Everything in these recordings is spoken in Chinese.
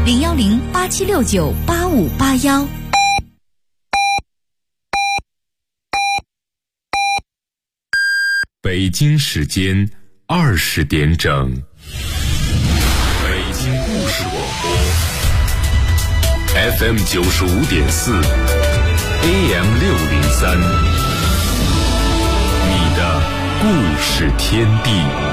010-8769-8581。 北京时间20点整，北京故事广播 FM 95.4 AM 603，你的故事天地。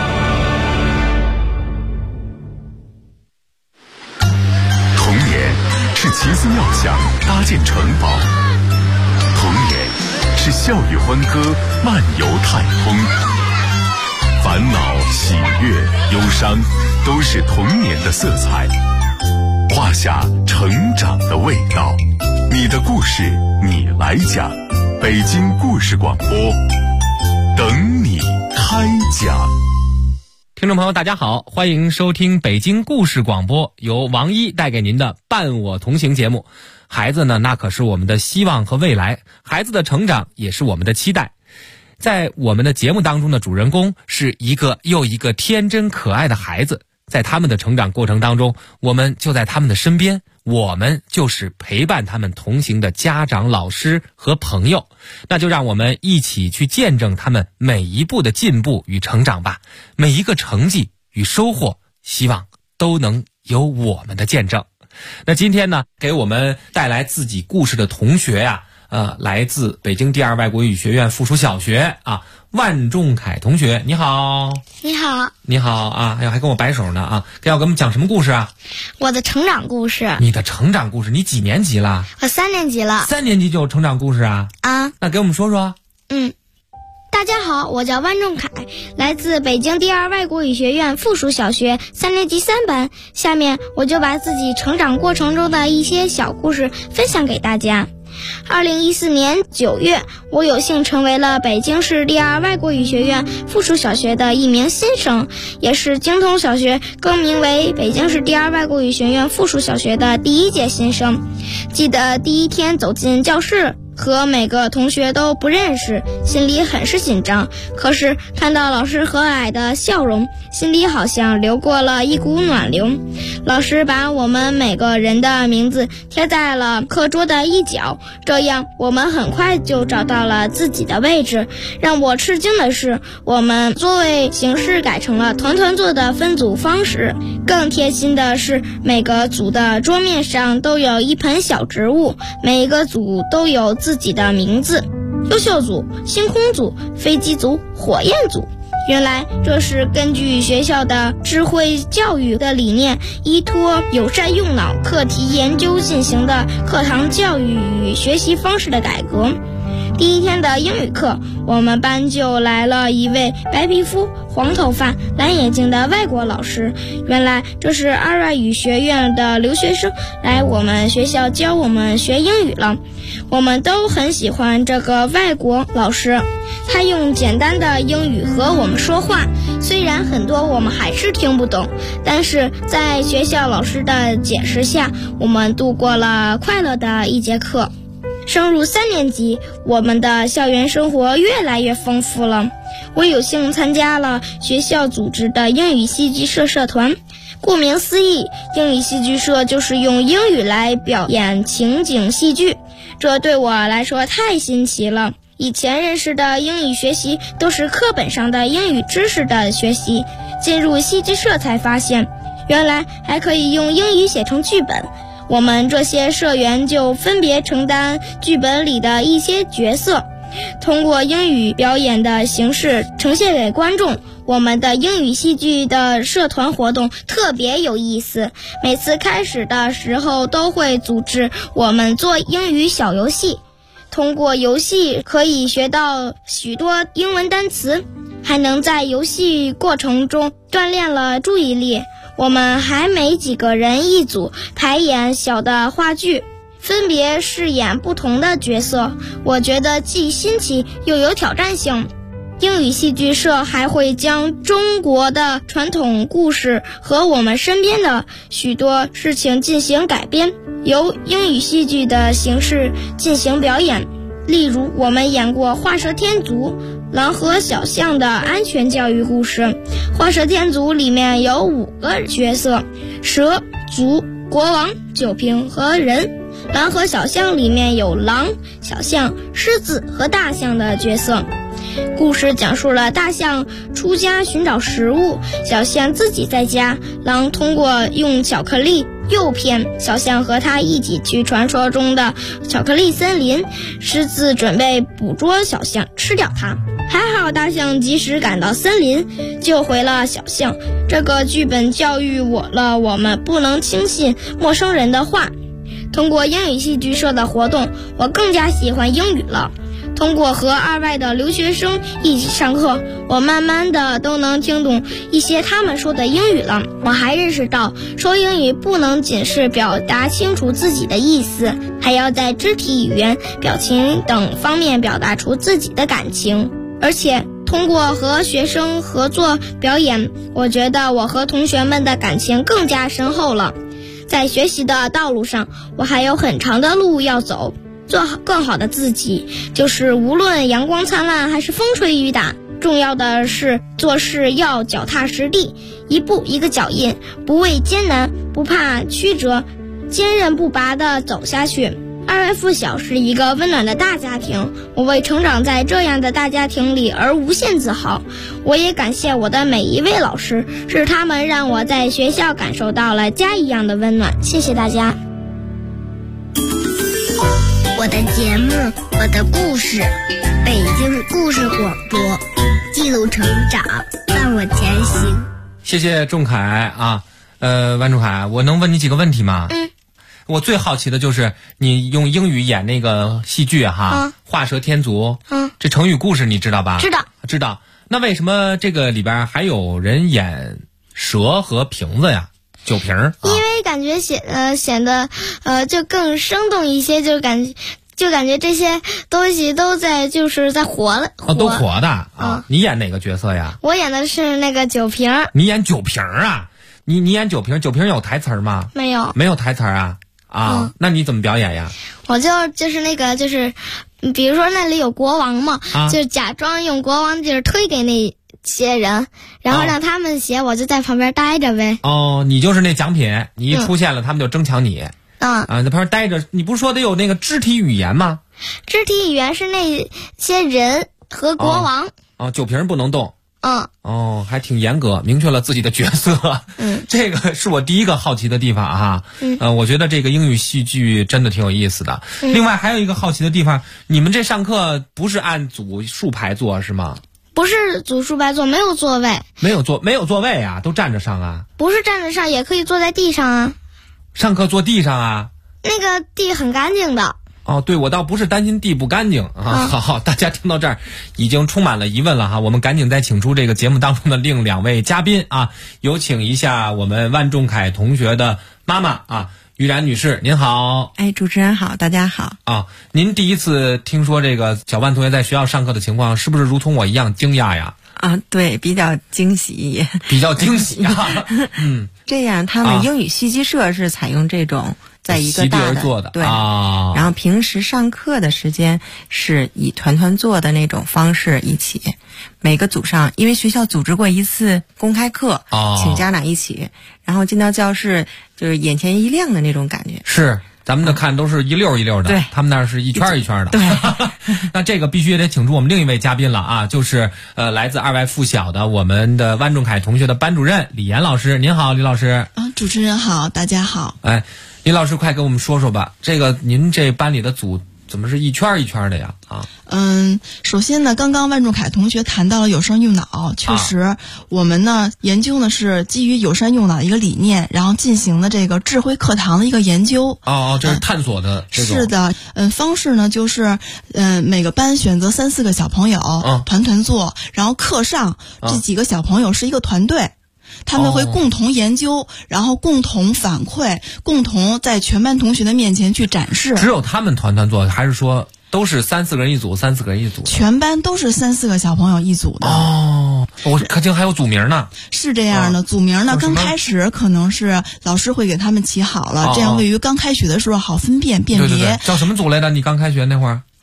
童年是奇思妙想搭建城堡，童年是笑语欢歌漫游太空，烦恼喜悦忧伤都是童年的色彩，画下成长的味道。你的故事你来讲，北京故事广播等你开讲。 听众朋友大家好，欢迎收听北京故事广播，由王一带给您的伴我同行节目。孩子呢，那可是我们的希望和未来，孩子的成长也是我们的期待。在我们的节目当中的主人公是一个又一个天真可爱的孩子，在他们的成长过程当中，我们就在他们的身边，我们就是陪伴他们同行的家长、老师和朋友。那就让我们一起去见证他们每一步的进步与成长吧，每一个成绩与收获，希望都能有我们的见证。那今天呢，给我们带来自己故事的同学呀，来自北京第二外国语学院附属小学啊，万仲凯同学，你好。 你好。 你好啊，还跟我摆手呢啊，要给我们讲什么故事啊？ 我的成长故事。 你的成长故事，你几年级了？ 我3年级了。 3年级就有成长故事啊？ 啊。 那给我们说说。 大家好，我叫万仲凯，来自北京第二外国语学院附属小学3年级3班。下面我就把自己成长过程中的一些小故事分享给大家。2014年9月，我有幸成为了北京市第二外国语学院附属小学的一名新生，也是京通小学更名为北京市第二外国语学院附属小学的第1届新生。记得第一天走进教室，和每个同学都不认识，心里很是紧张。可是看到老师和蔼的笑容，心里好像流过了一股暖流。老师把我们每个人的名字贴在了课桌的一角，这样我们很快就找到了自己的位置。让我吃惊的是，我们座位形式改成了团团坐的分组方式。更贴心的是，每个组的桌面上都有一盆小植物，每一个组都有自己的名字，优秀组、星空组、飞机组、火焰组。原来这是根据学校的智慧教育的理念，依托友善用脑课题研究进行的课堂教育与学习方式的改革。第一天的英语课，我们班就来了一位白皮肤、黄头发、蓝眼睛的外国老师。原来这是二外语学院的留学生来我们学校教我们学英语了。我们都很喜欢这个外国老师，他用简单的英语和我们说话，虽然很多我们还是听不懂，但是在学校老师的解释下，我们度过了快乐的一节课。升入3年级，我们的校园生活越来越丰富了。我有幸参加了学校组织的英语戏剧社社团。顾名思义，英语戏剧社就是用英语来表演情景戏剧，这对我来说太新奇了。以前认识的英语学习都是课本上的英语知识的学习，进入戏剧社才发现，原来还可以用英语写成剧本。我们这些社员就分别承担剧本里的一些角色，通过英语表演的形式呈现给观众。我们的英语戏剧的社团活动特别有意思，每次开始的时候都会组织我们做英语小游戏，通过游戏可以学到许多英文单词，还能在游戏过程中锻炼了注意力。我们还每几个人一组排演小的话剧，分别饰演不同的角色，我觉得既新奇又有挑战性。英语戏剧社还会将中国的传统故事和我们身边的许多事情进行改编，由英语戏剧的形式进行表演。例如我们演过画蛇添足、狼和小象的安全教育故事。画蛇添足里面有5个角色：蛇、足、 国王、酒瓶和人。狼和小象里面有狼、小象、狮子和大象的角色。故事讲述了大象出家寻找食物，小象自己在家。狼通过用巧克力诱骗小象和他一起去传说中的巧克力森林。狮子准备捕捉小象，吃掉它。还好大象及时赶到森林，救回了小象。这个剧本教育我们不能轻信陌生人的话。通过英语戏剧社的活动，我更加喜欢英语了。通过和2外的留学生一起上课，我慢慢的都能听懂一些他们说的英语了。我还认识到，说英语不能仅是表达清楚自己的意思，还要在肢体语言、表情等方面表达出自己的感情。而且通过和学生合作表演，我觉得我和同学们的感情更加深厚了。在学习的道路上，我还有很长的路要走。做更好的自己，就是无论阳光灿烂还是风吹雨打，重要的是做事要脚踏实地，一步一个脚印，不畏艰难，不怕曲折，坚韧不拔地走下去。2外附小是一个温暖的大家庭，我为成长在这样的大家庭里而无限自豪。我也感谢我的每一位老师，是他们让我在学校感受到了家一样的温暖。谢谢大家。 我的节目，我的故事，北京故事广播，记录成长，伴我前行。 谢谢仲凯啊，万仲凯，我能问你几个问题吗？我最好奇的就是你用英语演那个戏剧哈，画蛇添足，这成语故事你知道吧？知道。那为什么这个里边还有人演蛇和瓶子呀？酒瓶因为感觉显得就更生动一些，就感觉这些东西都在活了。 都活的啊！你演哪个角色呀？ 我演的是那个酒瓶。 你演酒瓶啊？你演酒瓶，酒瓶有台词吗？ 没有。 没有台词啊？那你怎么表演呀？ 我就是那个比如说那里有国王嘛，就假装用国王就是推给那些人，然后让他们写，我就在旁边待着呗。 你就是那奖品，你一出现了，他们就争抢你。在旁边待着。你不是说得有那个肢体语言吗？ 肢体语言是那些人和国王。 酒瓶不能动。还挺严格，明确了自己的角色。这个是我第一个好奇的地方哈。我觉得这个英语戏剧真的挺有意思的。另外还有一个好奇的地方，你们这上课不是按组数排坐是吗？ 不是组数排坐，没有座位。 没有座位啊，都站着上啊？ 不是站着上，也可以坐在地上啊。 上课坐地上啊？ 那个地很干净的。 对，我倒不是担心地不干净啊。好，大家听到这儿已经充满了疑问了哈。我们赶紧再请出这个节目当中的另2位嘉宾啊，有请一下我们万仲凯同学的妈妈啊，于然女士，您好。 主持人好，大家好。 您第一次听说这个小万同学在学校上课的情况，是不是如同我一样惊讶呀？ 对，比较惊喜。 比较惊喜啊。 这样他们英语戏剧社是采用这种在一个大的做的， 对然后平时上课的时间是以团团坐的那种方式一起，每个组上，因为学校组织过一次公开课，请家长一起，然后进到教室就是眼前一亮的那种感觉。 是。咱们的看都是一溜一溜的， 对， 他们那儿是一圈一圈的。 对， 那这个必须也得请出我们另一位嘉宾了啊，就是来自2外附小的我们的万仲凯同学的班主任李岩老师。您好，李老师。 主持人好，大家好。 李老师快跟我们说说吧，这个您这班里的组怎么是一圈一圈的呀？ 首先呢，刚刚万仲凯同学谈到了有声用脑，确实，我们呢研究呢是基于有声用脑的一个理念，然后进行的这个智慧课堂的一个研究。 这是探索的这种。 是的，方式呢就是每个班选择3、4个小朋友，团团坐，然后课上这几个小朋友是一个团队。他们会共同研究，然后共同反馈，共同在全班同学的面前去展示。 只有他们团团坐，还是说都是3、4个人一组，3、4个人一组？ 全班都是3、4个小朋友一组的。 我看清还有组名呢。 是这样的，组名呢刚开始可能是老师会给他们起好了，这样位于刚开学的时候好分辨辨别。 对，叫什么组来的？你刚开学那会儿？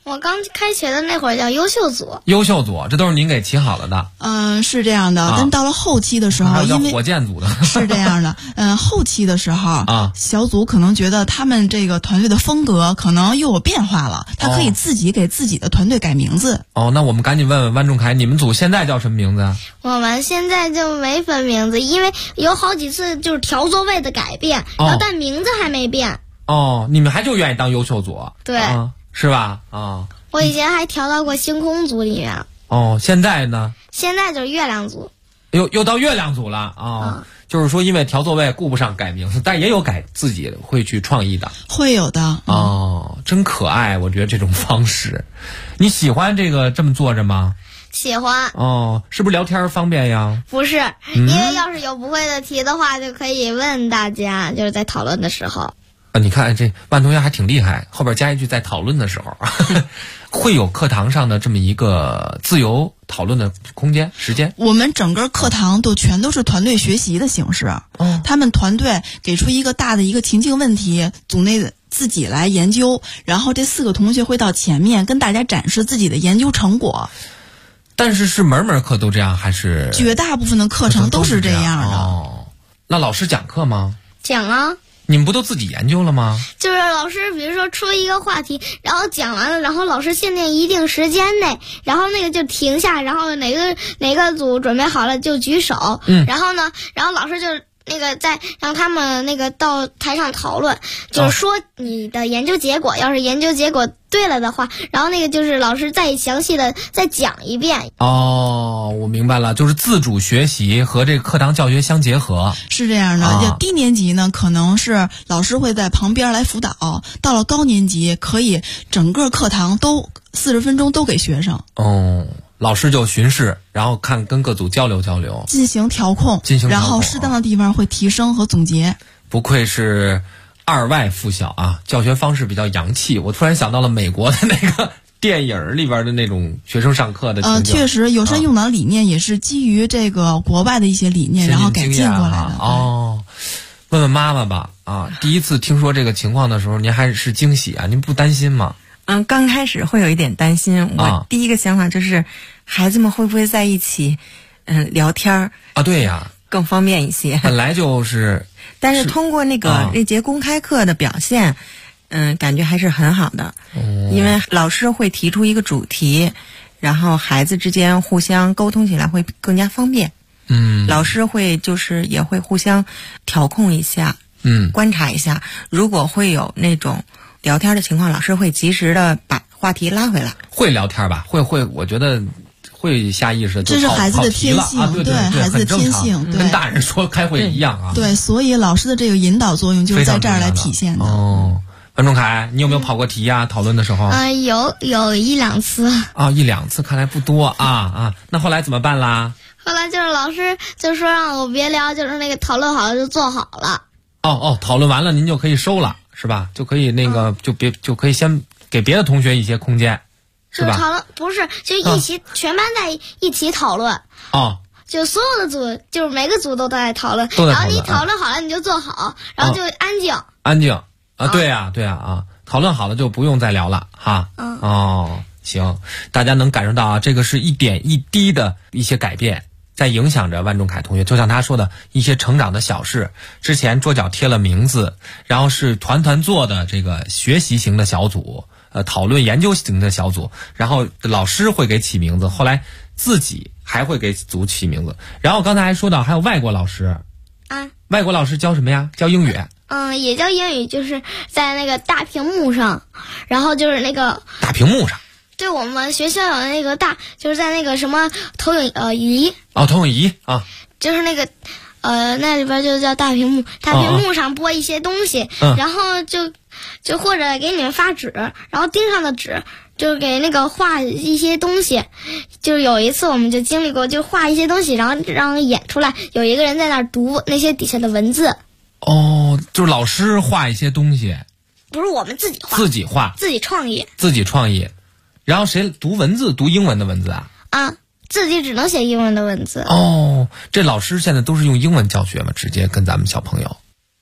我刚开学的那会儿叫优秀组。 优秀组，这都是您给起好了的。 是这样的。但到了后期的时候，因为火箭组的是这样的。后期的时候小组可能觉得他们这个团队的风格可能又有变化了，他可以自己给自己的团队改名字。 那我们赶紧问问万仲凯，你们组现在叫什么名字啊？ 我们现在就没分名字，因为有好几次就是调座位的改变，然后但名字还没变。 你们还就愿意当优秀组？ 对。 是吧？ 我以前还调到过星空组里面。 现在呢？ 现在就是月亮组。 又到月亮组了就是说因为调座位顾不上改名字，但也有改自己会去创意的。 会有的。 真可爱，我觉得这种方式。你喜欢这么坐着吗？ 喜欢。 是不是聊天方便呀？ 不是，因为要是有不会的题的话，就可以问大家，就是在讨论的时候。 你看这万同学还挺厉害，后边加一句在讨论的时候会有课堂上的这么一个自由讨论的空间时间。 我们整个课堂全都是团队学习的形式。他们团队给出一个大的一个情境问题，组内自己来研究，然后这4个同学会到前面跟大家展示自己的研究成果。 但是门课都这样还是？ 绝大部分的课程都是这样的。 那老师讲课吗？ 讲啊。 你们不都自己研究了吗？ 就是老师比如说出一个话题，然后讲完了，然后老师限定一定时间内，然后那个就停下，然后哪个组准备好了就举手。然后老师就再让他们到台上讨论，就是说你的研究结果，要是研究结果对了的话，然后就是老师再详细的再讲一遍。 我明白了，就是自主学习和这个课堂教学相结合。 是这样的。低年级呢，可能是老师会在旁边来辅导，到了高年级可以整个课堂都40分钟都给学生。 老师就巡视，然后跟各组交流交流， 进行调控，然后适当的地方会提升和总结。 不愧是2外附小啊，教学方式比较洋气。我突然想到了美国的那个电影里边的那种学生上课的情景。 确实有声用脑理念也是基于这个国外的一些理念，然后改进过来的。 问问妈妈吧第一次听说这个情况的时候，您还是惊喜啊？您不担心吗？ 刚开始会有一点担心。我第一个想法就是孩子们会不会在一起聊天对呀， 更方便一些。 本来就是， 但是通过那节公开课的表现，感觉还是很好的。因为老师会提出一个主题，然后孩子之间互相沟通起来会更加方便。老师会也会互相调控一下，观察一下，如果会有那种聊天的情况，老师会及时的把话题拉回来。 会聊天吧？会，我觉得会下意识的。 这是孩子的天性， 对孩子的天性， 跟大人说开会一样啊。 对，所以老师的这个引导作用就是在这儿来体现的。 万仲凯，你有没有跑过题呀？讨论的时候？ 有1-2次。 1-2次，看来不多啊。那后来怎么办啦？ 后来就是老师就说让我别聊，就是讨论好了就做好了。 讨论完了您就可以收了，是吧？就可以就可以先给别的同学一些空间，是吧？ 讨论不是就一起全班在一起讨论。就所有的组，就是每个组都在讨论，然后你讨论好了你就做好，然后就安静。 对呀讨论好了就不用再聊了哈。行，大家能感受到这个是一点一滴的一些改变，在影响着万仲凯同学。就像他说的一些成长的小事，之前桌角贴了名字，然后是团坐的这个学习型的小组，讨论研究型的小组，然后老师会给起名字，后来自己还会给组起名字。然后刚才还说到还有外国老师外国老师教什么呀？教英语。 也教英语，就是在那个大屏幕上，然后就是大屏幕上。 对，我们学校有就是在什么投影仪。 投影仪就是那里边就叫大屏幕，大屏幕上播一些东西，然后就或者给你们发纸，然后钉上的纸就给画一些东西。就有一次我们就经历过，就画一些东西，然后让演出来，有一个人在那儿读那些底下的文字。 就是老师画一些东西， 不是我们自己画，自己创意，然后谁读文字？读英文的文字啊？ 自己只能写英文的文字。 这老师现在都是用英文教学吗？直接跟咱们小朋友？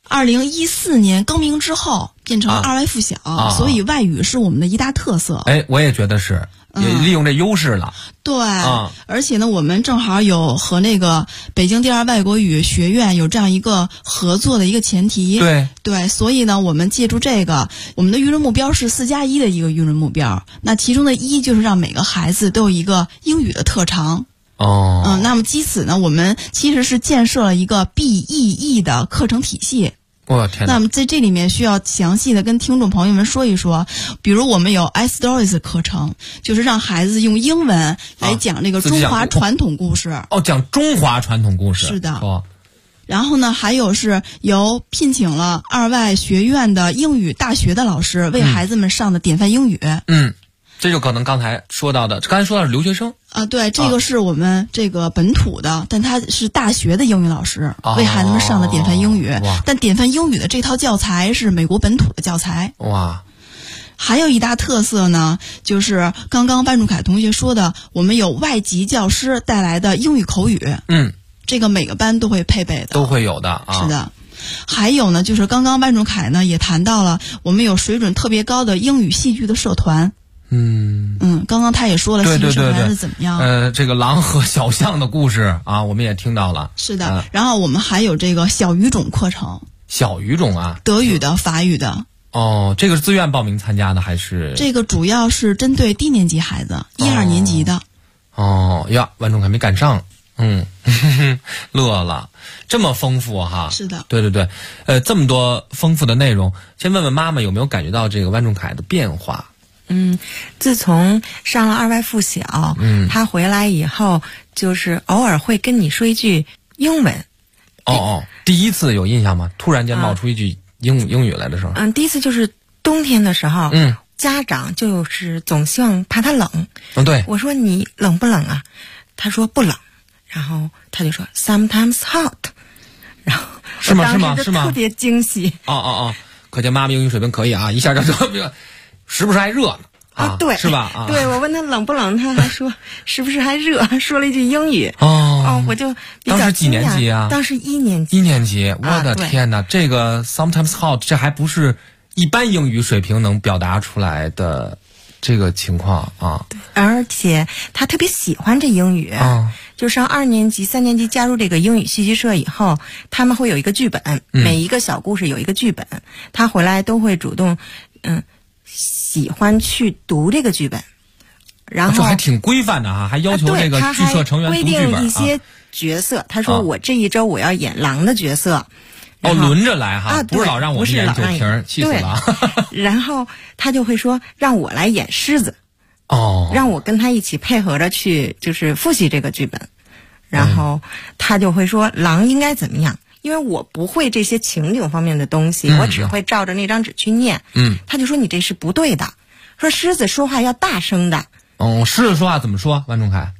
2014年更名之后变成了2外附小，所以外语是我们的一大特色。 我也觉得是，也利用这优势了。 对，而且呢，我们正好有和那个北京第2外国语学院有这样一个合作的一个前提。对，所以呢，我们借助这个，我们的育人目标是4+1的一个育人目标。那其中的1就是让每个孩子都有一个英语的特长。那么基此呢，我们其实是建设了一个 BEE 的课程体系。 我天哪！ 那么在这里面需要详细的跟听众朋友们说一说，比如我们有 iStories 课程，就是让孩子用英文来讲这个中华传统故事。 讲中华传统故事。 是的。然后呢，还有是由聘请了2外学院的英语大学的老师为孩子们上的典范英语。 这就可能刚才说到的是留学生对，这个是我们这个本土的，但他是大学的英语老师为孩子们上的典范英语。但典范英语的这套教材是美国本土的教材。还有一大特色呢，就是刚刚万仲凯同学说的，我们有外籍教师带来的英语口语。这个每个班都会配备的， 都会有的。 是的。还有呢，就是刚刚万仲凯呢也谈到了，我们有水准特别高的英语戏剧的社团。刚刚他也说了戏剧社团是怎么样。 这个狼和小象的故事我们也听到了。 是的。然后我们还有这个小语种课程。小语种德语的、法语的。 这个是自愿报名参加的还是？ 这个主要是针对低年级孩子，1、2年级的。 万仲凯没赶上。乐了，这么丰富哈。 是的。 对，这么多丰富的内容，先问问妈妈有没有感觉到这个万仲凯的变化？ 自从上了2外附小，他回来以后，就是偶尔会跟你说一句英文。 第一次有印象吗？突然间冒出一句英语来的时候。 第一次就是冬天的时候，家长就是总希望怕他冷。 对。 我说你冷不冷啊？他说不冷，然后他就说 sometimes hot， 然后是吗？ 特别惊喜。 可见妈妈英语水平可以啊，一下就时不时还热呢对， 是吧？ 对，我问他冷不冷，他还说是不是还热，说了一句英语。我就比较当时几年级啊？ 当时1年级。 1年级，我的天哪！这个 sometimes hot， 这还不是一般英语水平能表达出来的这个情况对，而且他特别喜欢这英语。就上2年级、3年级加入这个英语戏剧社以后，他们会有一个剧本，每一个小故事有一个剧本，他回来都会主动喜欢去读这个剧本。然后这还挺规范的还要求这个剧社成员读剧本。 规定一些角色，他说我这一周我要演狼的角色。 轮着来不是老让我们演酒瓶，气死了。 然后他就会说让我来演狮子。让我跟他一起配合着去，就是复习这个剧本。然后他就会说狼应该怎么样，因为我不会这些情景方面的东西，我只会照着那张纸去念。他就说你这是不对的，说狮子说话要大声的。 狮子说话怎么说？万仲凯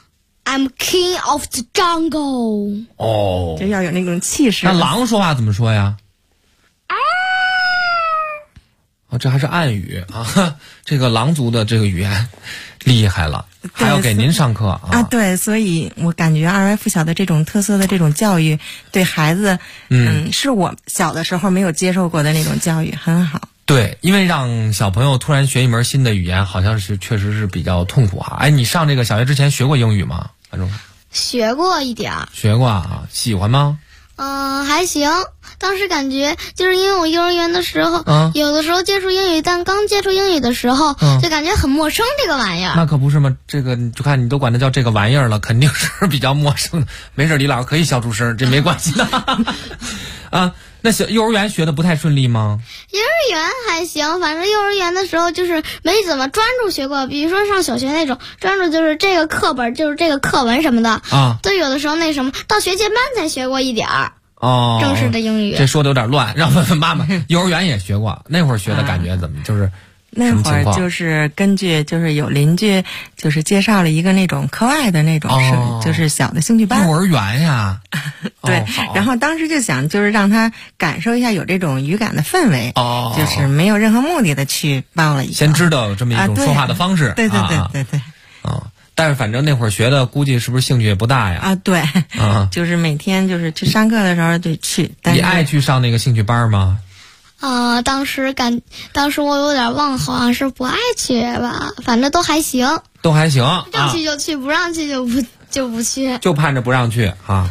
I'm king of the jungle。 就要有那种气势。 那狼说话怎么说呀？这还是暗语这个狼族的这个语言厉害了，还要给您上课对，所以我感觉2外附小的这种特色的这种教育，对孩子，是我小的时候没有接受过的那种教育，很好。 对，因为让小朋友突然学一门新的语言，好像是确实是比较痛苦你上这个小学之前学过英语吗？ 学过一点。 学过喜欢吗？ 还行。当时感觉就是因为我幼儿园的时候，有的时候接触英语，但刚接触英语的时候，就感觉很陌生这个玩意儿。 那可不是吗？这个就看你都管它叫这个玩意儿了，肯定是比较陌生的。没事，李老师可以笑出声，这没关系的。那幼儿园学的不太顺利吗？ 幼儿园还行，反正幼儿园的时候就是没怎么专注学过，比如说上小学那种专注就是这个课本就是这个课文什么的都有的时候那什么到学前班才学过一点儿。正式的英语。 这说的有点乱，让问问妈妈。幼儿园也学过，那会儿学的感觉怎么？就是那会儿就是根据就是有邻居就是介绍了一个那种课外的那种就是小的兴趣班。 幼儿园呀。 对，然后当时就想就是让他感受一下有这种语感的氛围。就是没有任何目的的去报了一个。 先知道有这么一种说话的方式。 对。 但是反正那会儿学的，估计是不是兴趣也不大呀？ 啊，对，就是每天就是去上课的时候就去。 你爱去上那个兴趣班吗？ 当时我有点忘，好像是不爱去吧，反正都还行。 都还行， 让去就去，不让去就不去， 就盼着不让去啊。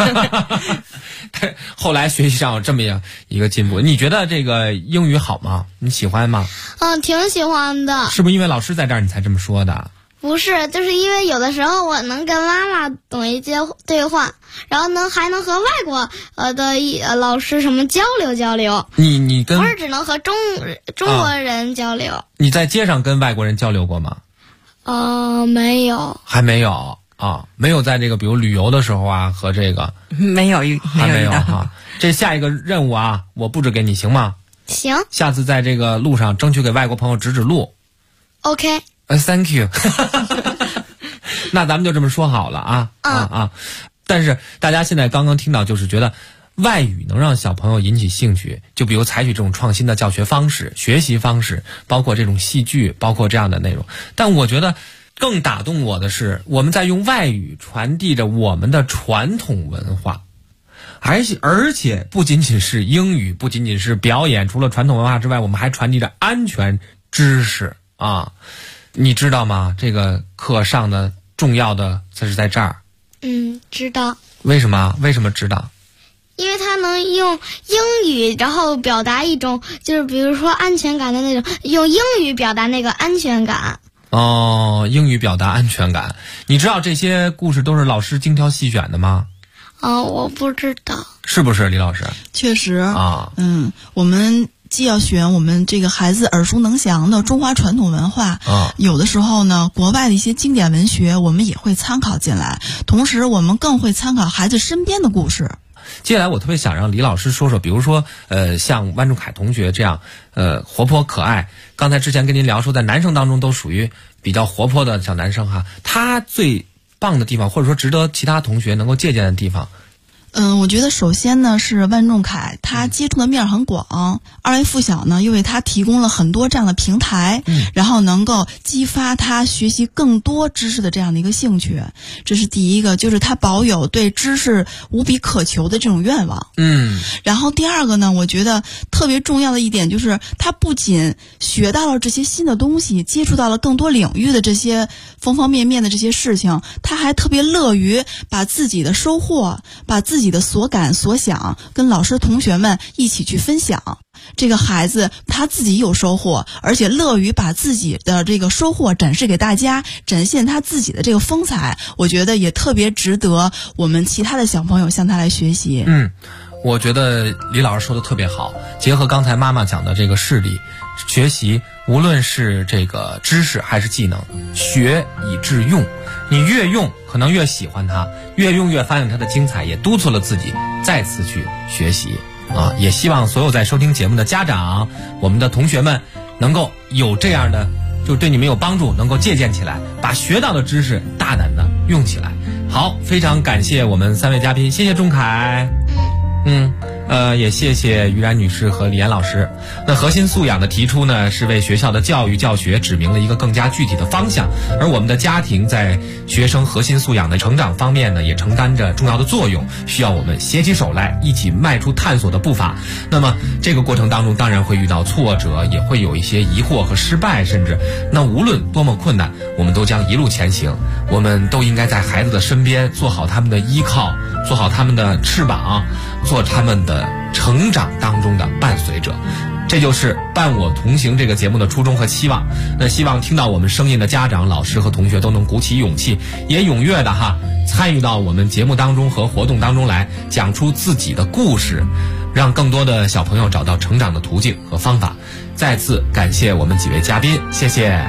后来学习上有这么一个进步，你觉得这个英语好吗？你喜欢吗？ 挺喜欢的。 是不是因为老师在这儿你才这么说的？ 不是，就是因为有的时候我能跟妈妈懂一些对话，然后还能和外国的老师什么交流。 你跟不是只能和中国人交流。 你在街上跟外国人交流过吗？ 没有。 还没有啊？没有在这个比如旅游的时候啊和这个没有还没有哈。这下一个任务啊，我布置给你行吗？ 行。 下次在这个路上争取给外国朋友指路。 OK。 Thank you 。那咱们就这么说好了啊。但是大家现在刚刚听到，就是觉得外语能让小朋友引起兴趣，就比如采取这种创新的教学方式、学习方式，包括这种戏剧，包括这样的内容。但我觉得更打动我的是，我们在用外语传递着我们的传统文化，而且不仅仅是英语，不仅仅是表演，除了传统文化之外，我们还传递着安全知识啊。你知道吗？这个课上的重要的这是在这儿。 知道。 为什么知道？ 因为他能用英语然后表达一种，就是比如说安全感的那种，用英语表达那个安全感。 英语表达安全感。你知道这些故事都是老师精挑细选的吗？ 我不知道。 是不是李老师？ 确实啊。我们既要选我们这个孩子耳熟能详的中华传统文化，有的时候呢，国外的一些经典文学我们也会参考进来，同时我们更会参考孩子身边的故事。 接下来我特别想让李老师说说，比如说像万仲凯同学这样活泼可爱，刚才之前跟您聊说在男生当中都属于比较活泼的小男生哈，他最棒的地方或者说值得其他同学能够借鉴的地方。 我觉得首先呢是万仲凯，他接触的面很广，二位附小呢又为他提供了很多这样的平台，然后能够激发他学习更多知识的这样的一个兴趣，这是第一个，就是他保有对知识无比渴求的这种愿望。然后第二个呢，我觉得特别重要的一点就是他不仅学到了这些新的东西，接触到了更多领域的这些方方面面的这些事情，他还特别乐于把自己的收获，把自己的所感所想跟老师同学们一起去分享。这个孩子他自己有收获，而且乐于把自己的这个收获展示给大家，展现他自己的这个风采，我觉得也特别值得我们其他的小朋友向他来学习。 我觉得李老师说的特别好，结合刚才妈妈讲的这个事例，学习无论是这个知识还是技能，学以致用，你越用可能越喜欢它，越用越发现它的精彩，也督促了自己再次去学习也希望所有在收听节目的家长，我们的同学们能够有这样的，就对你们有帮助，能够借鉴起来，把学到的知识大胆的用起来。好，非常感谢我们3位嘉宾，谢谢仲凯。也谢谢于然女士和李岩老师。那核心素养的提出呢，是为学校的教育教学指明了一个更加具体的方向，而我们的家庭在学生核心素养的成长方面呢，也承担着重要的作用，需要我们携起手来，一起迈出探索的步伐。那么这个过程当中当然会遇到挫折，也会有一些疑惑和失败，甚至那无论多么困难，我们都将一路前行。我们都应该在孩子的身边，做好他们的依靠，做好他们的翅膀，做他们的成长当中的伴随者。这就是伴我同行这个节目的初衷和期望。那希望听到我们声音的家长、老师和同学都能鼓起勇气，也踊跃的参与到我们节目当中和活动当中来，讲出自己的故事，让更多的小朋友找到成长的途径和方法。再次感谢我们几位嘉宾，谢谢。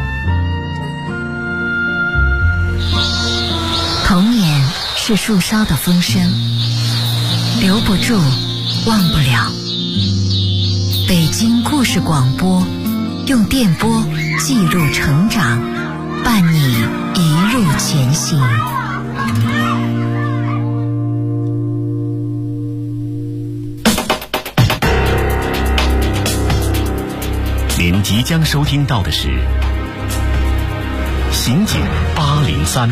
童年是树梢的风声，留不住，忘不了。北京故事广播，用电波记录成长，伴你一路前行。 您即将收听到的是刑警803。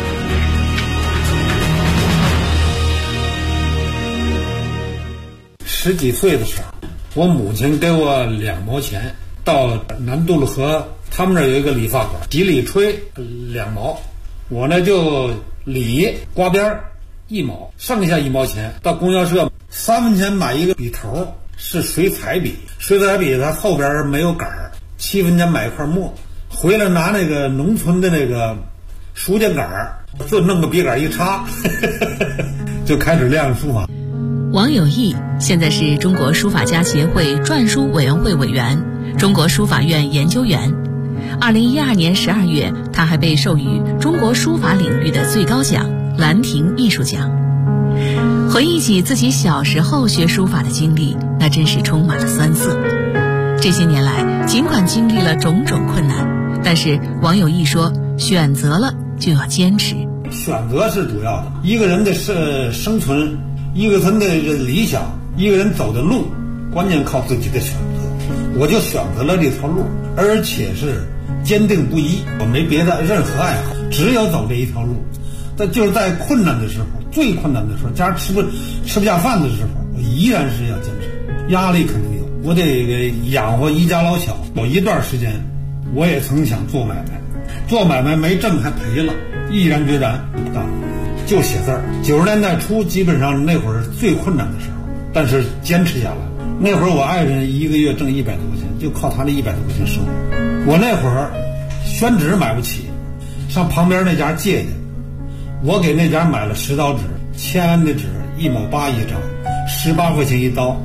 10几岁的时候，我母亲给我2毛钱，到南渡路河，他们那儿有一个理发馆，洗理吹2毛，我呢就理刮边1毛，剩下1毛钱到供销社3分钱买一个笔头，是水彩笔，水彩笔它后边没有杆儿，7分钱买一块墨，回来拿那个农村的那个书架杆儿，就弄个笔杆一插就开始练书法。 王有义现在是中国书法家协会篆书委员会委员、中国书法院研究员。2012年12月，他还被授予中国书法领域的最高奖兰亭艺术奖。回忆起自己小时候学书法的经历，那真是充满了酸涩。这些年来，尽管经历了种种困难，但是王有义说，选择了就要坚持。 选择是主要的，一个人的生存，一个人的理想，一个人走的路，关键靠自己的选择。我就选择了这条路，而且是坚定不移，我没别的任何爱好，只有走这一条路。但就是在困难的时候，最困难的时候，家吃不下饭的时候，我依然是要坚持。压力肯定有，我得养活一家老小。有一段时间，我也曾想做买卖，做买卖没挣还赔了，毅然决然就写字儿。90年代初，基本上那会儿最困难的时候，但是坚持下来。那会儿我爱人1个月挣100多块钱，就靠他那100多块钱生活。我那会儿宣纸买不起，上旁边那家借去，我给那家买了10刀纸，签的纸1毛8一张，18块钱一刀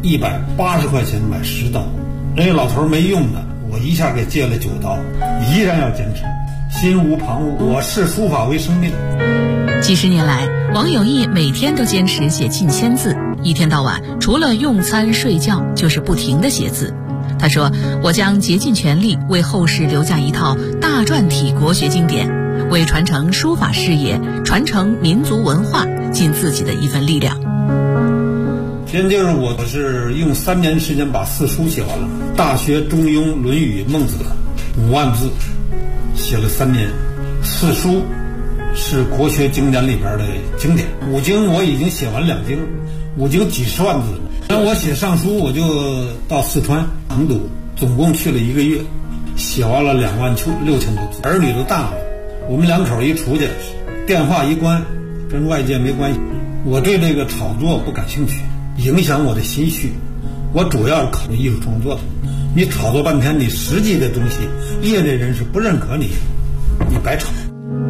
，180块钱买10刀。人家老头没用的，我一下给借了9刀，依然要坚持，心无旁骛。我视书法为生命。 几十年来，王有义每天都坚持写近1000字，一天到晚除了用餐睡觉就是不停地写字。他说，我将竭尽全力为后世留下一套大篆体国学经典，为传承书法事业、传承民族文化尽自己的一份力量。 现就是我是用3年时间把4书写完了，大学、中庸、论语、孟子5万字写了3年。4书是国学经典里边的经典，5经我已经写完2经，5经几十万字。那我写上书，我就到四川成都，总共去了1个月，写完了26000多字。儿女都大了，我们2口一出去，电话一关，跟外界没关系。我对这个炒作不感兴趣，影响我的心绪。我主要是考虑艺术创作的。你炒作半天，你实际的东西，业内人士不认可你，你白炒。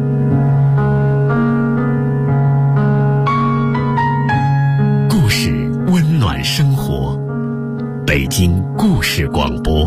故事温暖生活，北京故事广播。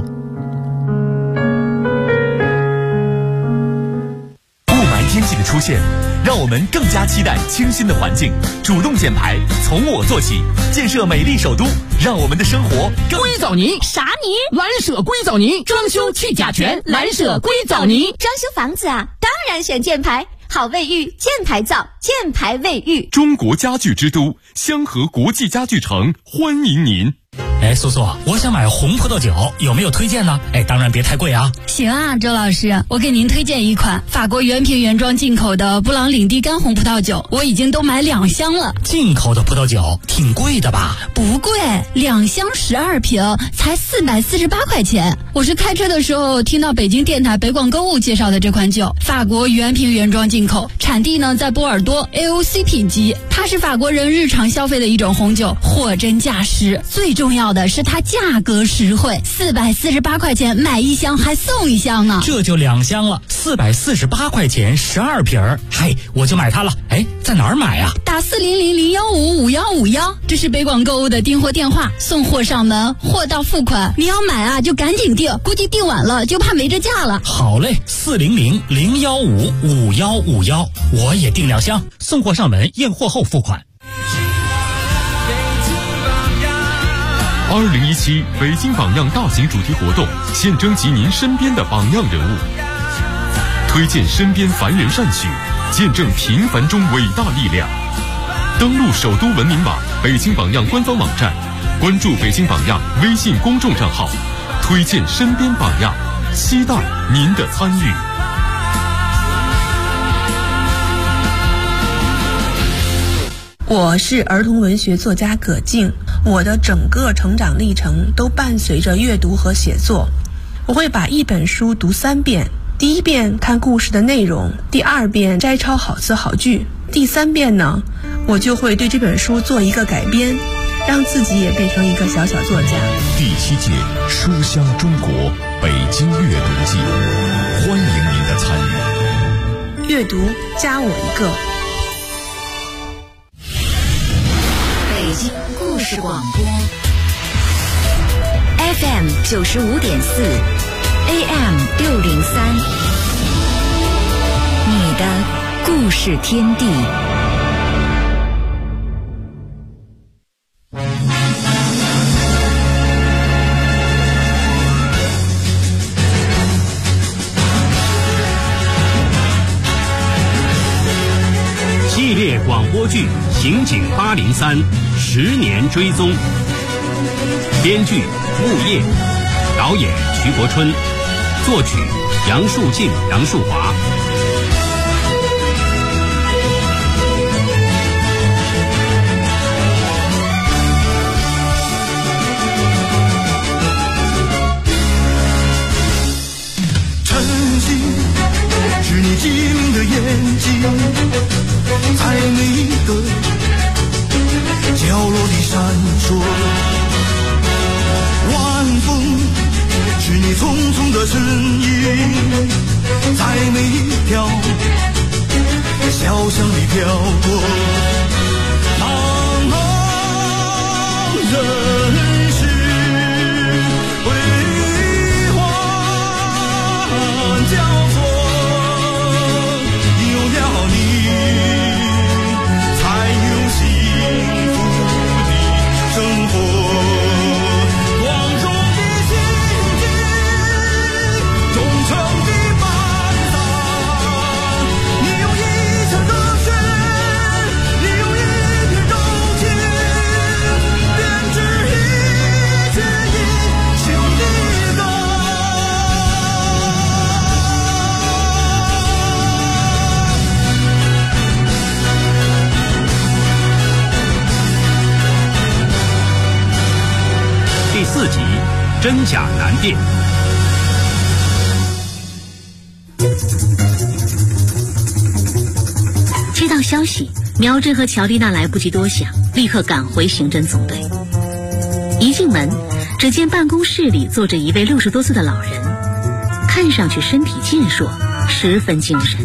雾霾天气的出现，让我们更加期待清新的环境。主动减排，从我做起，建设美丽首都，让我们的生活更。 硅藻泥啥泥？蓝舍硅藻泥，装修去甲醛，蓝舍硅藻泥。 装修房子啊，当然选箭牌，好卫浴，箭牌造，箭牌卫浴。 中国家具之都，香河国际家具城欢迎您。 哎，苏苏，我想买红葡萄酒，有没有推荐呢？哎，当然别太贵啊。 行啊，周老师，我给您推荐一款法国原瓶原装进口的布朗领地干红葡萄酒，我已经都买2箱了。 进口的葡萄酒挺贵的吧？ 不贵，2箱12瓶才448块钱。我是开车的时候听到北京电台北广购物介绍的这款酒，法国原瓶原装进口，产地呢在波尔多 AOC 品级，它是法国人日常消费的一种红酒，货真价实。最重要的是它价格实惠，448块钱买1箱还送1箱呢。 这就2箱了，448块钱12瓶儿，嗨，我就买它了。哎，在哪儿买啊？ 打40001155151，这是北广购物的订货电话，送货上门，货到付款。你要买啊，就赶紧订，估计订晚了就怕没这价了。 好嘞，40001155151，我也订2箱，送货上门，验货后付款。 2017北京榜样大型主题活动，现征集您身边的榜样人物，推荐身边凡人善举，见证平凡中伟大力量。登录首都文明网、北京榜样官方网站，关注北京榜样微信公众账号，推荐身边榜样，期待您的参与。 我是儿童文学作家葛静，我的整个成长历程都伴随着阅读和写作。我会把一本书读3遍，第1遍看故事的内容，第2遍摘抄好词好句，第3遍呢，我就会对这本书做一个改编，让自己也变成一个小小作家。 第7届书香中国北京阅读季，欢迎您的参与。 阅读加我一个。 北京故事广播 FM 95.4 AM 603，你的故事天地。 系列广播剧《刑警803》10年追踪，编剧木叶，导演徐国春，作曲杨树静、杨树华。 晨曦是你晶莹的眼睛，在每一个角落里闪烁。晚风是你匆匆的身影，在每一条小巷里飘过。茫茫人世辉煌交错，有了你才有幸福的生活。光荣的心境，忠诚的班长，你用一腔热血，你用一片柔情，编织一阙英雄的歌。 第4集，真假难辨。 接到消息，苗真和乔丽娜来不及多想，立刻赶回刑侦总队。一进门，只见办公室里坐着一位60多岁的老人，看上去身体健硕，十分精神。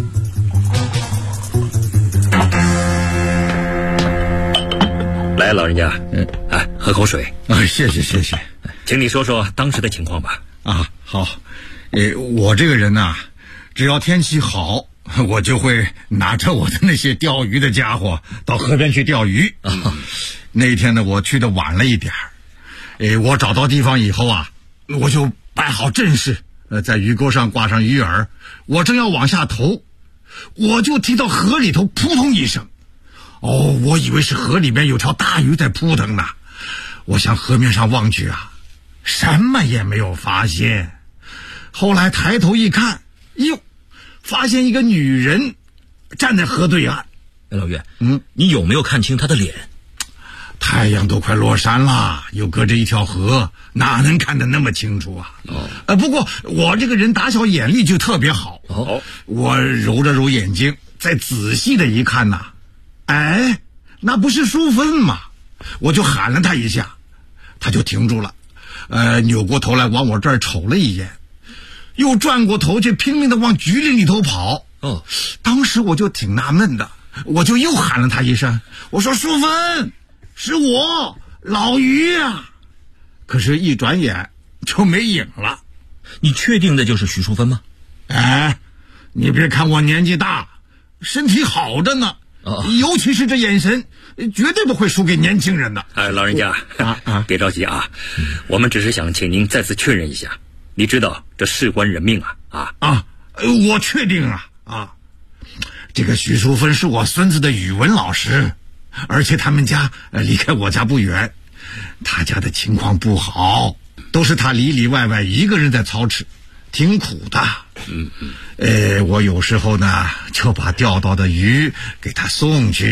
来，老人家，喝口水。 谢谢， 请你说说当时的情况吧。 好，我这个人呐，只要天气好，我就会拿着我的那些钓鱼的家伙到河边去钓鱼。那天呢，我去的晚了一点我找到地方以后啊，我就摆好阵势，在鱼钩上挂上鱼饵，我正要往下投，我就听到河里头扑通一声。我以为是河里面有条大鱼在扑腾呢。我向河面上望去啊，什么也没有发现。后来抬头一看，哟，发现一个女人站在河对岸。 老岳，你有没有看清她的脸？ 太阳都快落山了，又隔着一条河，哪能看得那么清楚啊？不过我这个人打小眼力就特别好。我揉了揉眼睛，再仔细的一看呐，那不是淑芬吗？我就喊了他一下，他就停住了，扭过头来往我这儿瞅了一眼，又转过头去拼命的往橘林里头跑。当时我就挺纳闷的，我就又喊了他一声，我说淑芬，是我老于啊。可是一转眼就没影了。 你确定的就是许淑芬吗？ 你别看我年纪大，身体好着呢，尤其是这眼神，绝对不会输给年轻人的。 老人家别着急啊，我们只是想请您再次确认一下，你知道这事关人命我确定这个许淑芬是我孙子的语文老师，而且他们家离开我家不远，他家的情况不好，都是他里里外外一个人在操持，挺苦的。我有时候呢就把钓到的鱼给他送去，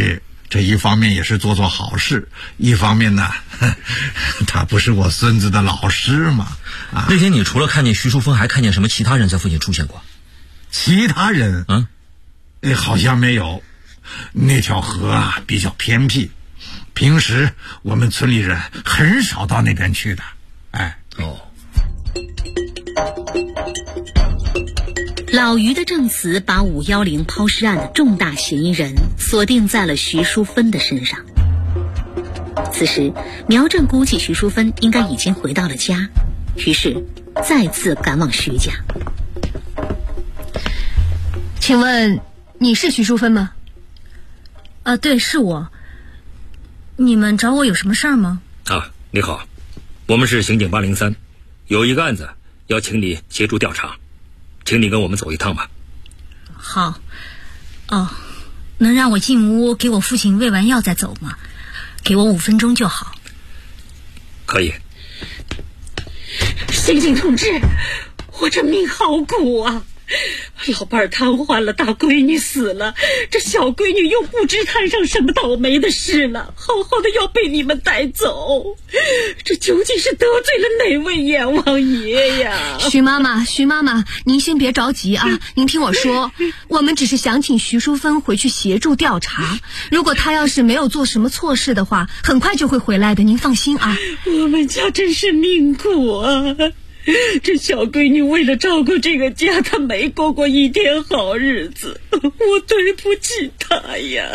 这一方面也是做好事，一方面呢，他不是我孙子的老师吗？ 那天你除了看见徐淑芬，还看见什么其他人在附近出现过？ 其他人？好像没有。那条河啊比较偏僻，平时我们村里人很少到那边去的。 老于的证词把510抛尸案的重大嫌疑人锁定在了徐淑芬的身上。此时苗正估计徐淑芬应该已经回到了家，于是再次赶往徐家。 请问你是徐淑芬吗？ 对，是我。你们找我有什么事儿吗？ 你好，我们是刑警803，有一个案子要请你协助调查，请你跟我们走一趟吧。 好。能让我进屋给我父亲喂完药再走吗？给我5分钟就好。 可以。 刑警同志，我这命好苦啊！老伴儿瘫痪了，大闺女死了，这小闺女又不知摊上什么倒霉的事了，好好的要被你们带走，这究竟是得罪了哪位阎王爷呀？ 徐妈妈，您先别着急啊，您听我说，我们只是想请徐淑芬回去协助调查，如果她要是没有做什么错事的话，很快就会回来的，您放心啊。 我们家真是命苦啊！这小闺女为了照顾这个家，她没过过一天好日子，我对不起她呀。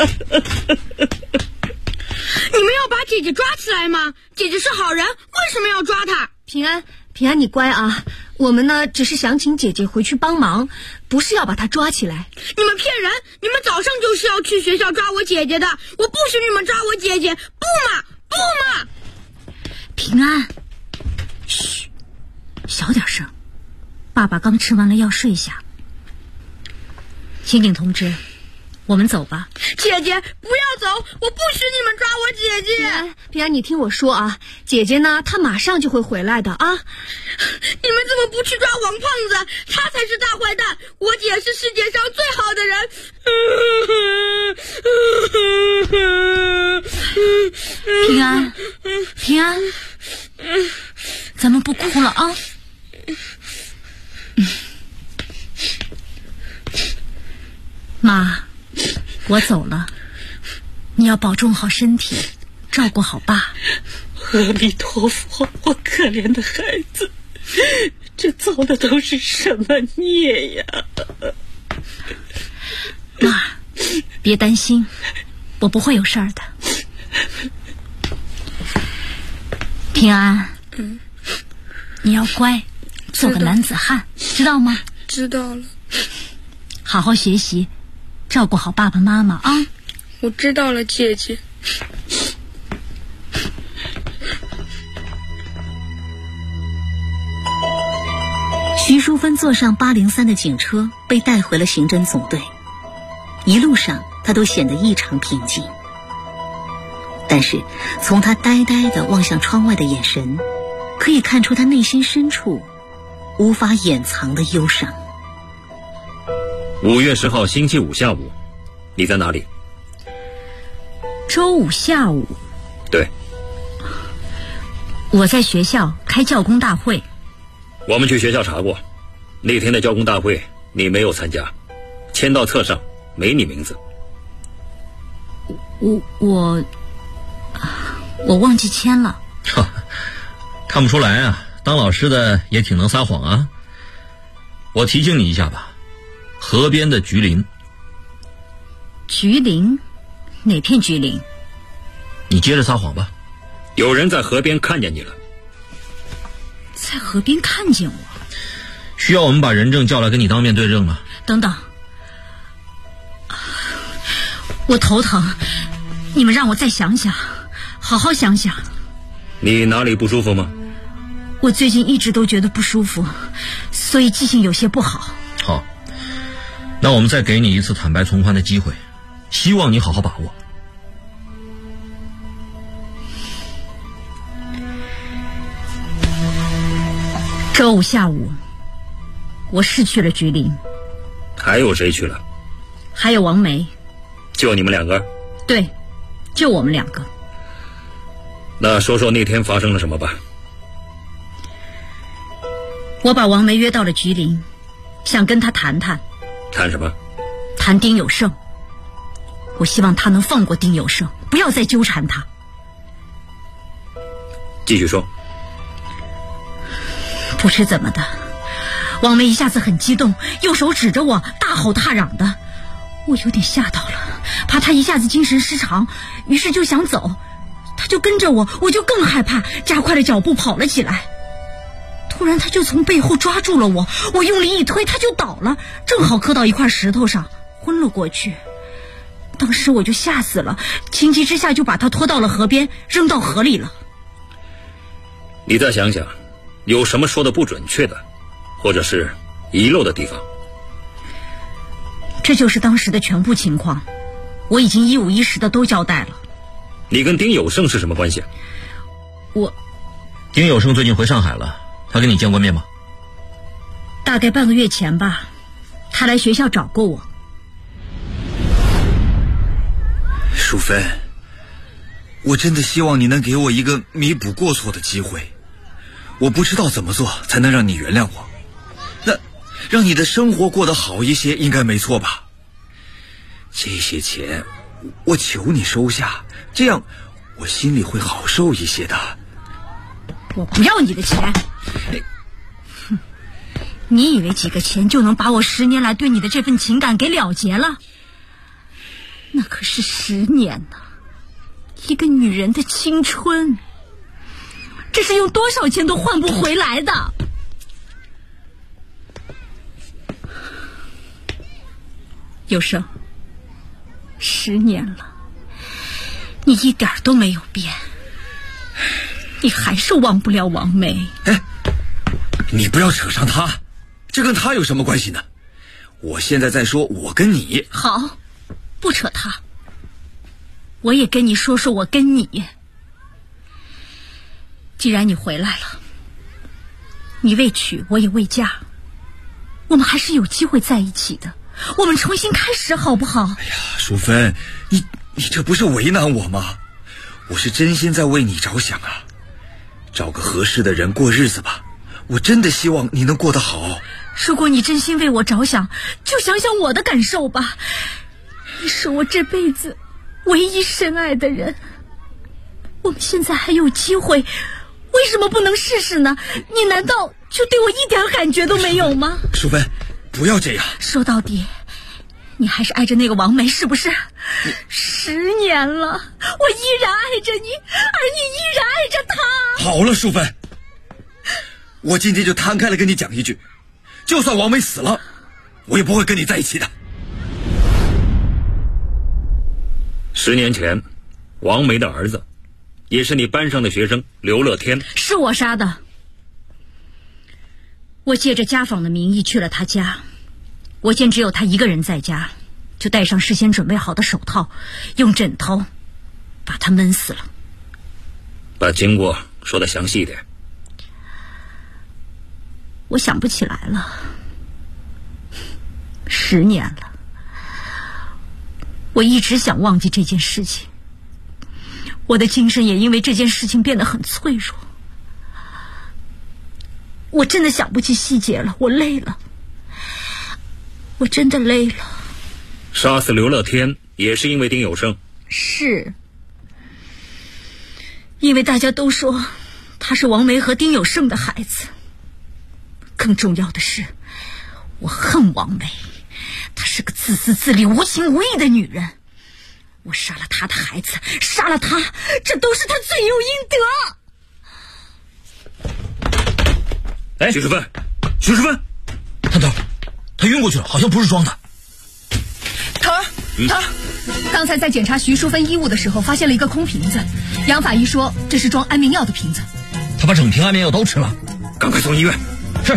你们要把姐姐抓起来吗？姐姐是好人，为什么要抓她？ 平安，你乖啊！我们呢，只是想请姐姐回去帮忙，不是要把她抓起来。 你们骗人！你们早上就是要去学校抓我姐姐的，我不许你们抓我姐姐！不嘛！ 平安，嘘，小点声，爸爸刚吃完了药，睡下。刑警同志，我们走吧。 姐姐，不要走，我不许你们抓我姐姐。 平安，你听我说啊，姐姐呢，她马上就会回来的啊。 你们怎么不去抓王胖子？他才是大坏蛋，我姐是世界上最好的人。 平安，咱们不哭了啊。妈，我走了，你要保重好身体，照顾好爸。 阿弥陀佛，我可怜的孩子，这造的都是什么孽呀？ 妈，别担心，我不会有事儿的。平安，你要乖，做个男子汉，知道吗？ 知道了。 好好学习，照顾好爸爸妈妈啊！ 我知道了，姐姐。 徐淑芬坐上803的警车，被带回了刑侦总队。一路上，她都显得异常平静。但是，从她呆呆地望向窗外的眼神，可以看出她内心深处无法掩藏的忧伤。 5月10号星期五下午，你在哪里？ 周五下午。 对。 我在学校开教工大会。 我们去学校查过，那天的教工大会你没有参加，签到册上没你名字。 我忘记签了。 看不出来啊，当老师的也挺能撒谎啊。我提醒你一下吧，河边的橘林。 橘林？哪片橘林？ 你接着撒谎吧。 有人在河边看见你了。 在河边看见我？ 需要我们把人证叫来跟你当面对证吗？ 等等，我头疼，你们让我再想想，好好想想。 你哪里不舒服吗？ 我最近一直都觉得不舒服，所以记性有些不好。 好，那我们再给你一次坦白从宽的机会，希望你好好把握。 周五下午，我是去了橘林。 还有谁去了？ 还有王梅。 就你们2个？ 对， 就我们2个。 那说说那天发生了什么吧。 我把王梅约到了菊林，想跟他谈谈。 谈什么？ 谈丁有胜。我希望他能放过丁有胜，不要再纠缠他。 继续说。 不知怎么的，王梅一下子很激动，右手指着我大吼大嚷的，我有点吓到了，怕他一下子精神失常，于是就想走，他就跟着我，我就更害怕，加快了脚步跑了起来。突然他就从背后抓住了我，我用力一推，他就倒了，正好磕到一块石头上，昏了过去。当时我就吓死了，情急之下就把他拖到了河边，扔到河里了。 你再想想，有什么说的不准确的，或者是遗漏的地方？ 这就是当时的全部情况，我已经一五一十的都交代了。 你跟丁有胜是什么关系？ 丁有胜最近回上海了，他跟你见过面吗？ 大概半个月前吧，他来学校找过我。 淑芬，我真的希望你能给我一个弥补过错的机会。我不知道怎么做才能让你原谅我，那让你的生活过得好一些应该没错吧？这些钱我求你收下，这样我心里会好受一些的。 我不要你的钱。你以为几个钱就能把我10年来对你的这份情感给了结了？那可是10年呢，一个女人的青春，这是用多少钱都换不回来的。有胜，10年了，你一点都没有变，你还是忘不了王梅。 哎，你不要扯上他，这跟他有什么关系呢？我现在在说我跟你。 好，不扯他，我也跟你说说我跟你。既然你回来了，你未娶我也未嫁，我们还是有机会在一起的，我们重新开始好不好？ 哎呀，淑芬，你这不是为难我吗？我是真心在为你着想啊，找个合适的人过日子吧，我真的希望你能过得好。 如果你真心为我着想，就想想我的感受吧。你是我这辈子唯一深爱的人，我们现在还有机会，为什么不能试试呢？你难道就对我一点感觉都没有吗？ 淑芬，不要这样。 说到底，你还是爱着那个王梅，是不是？10年了，我依然爱着你，而你依然爱着他。 好了，淑芬，我今天就摊开了跟你讲一句，就算王梅死了，我也不会跟你在一起的。 10年前，王梅的儿子，也是你班上的学生刘乐天， 是我杀的。我借着家访的名义去了他家，我见只有他一个人在家，就戴上事先准备好的手套，用枕头把他闷死了。 把经过说得详细一点。 我想不起来了，10年了，我一直想忘记这件事情，我的精神也因为这件事情变得很脆弱。我真的想不起细节了，我累了，我真的累了。 杀死刘乐天也是因为丁有胜？ 是，因为大家都说他是王梅和丁有胜的孩子。更重要的是，我恨王梅，她是个自私自利、无情无义的女人。我杀了她的孩子，杀了她，这都是她罪有应得。 哎，徐淑芬，徐淑芬， 探头，他晕过去了，好像不是装的。 头儿，刚才在检查徐淑芬衣物的时候，发现了一个空瓶子。杨法医说这是装安眠药的瓶子。 他把整瓶安眠药都吃了， 赶快送医院。 是。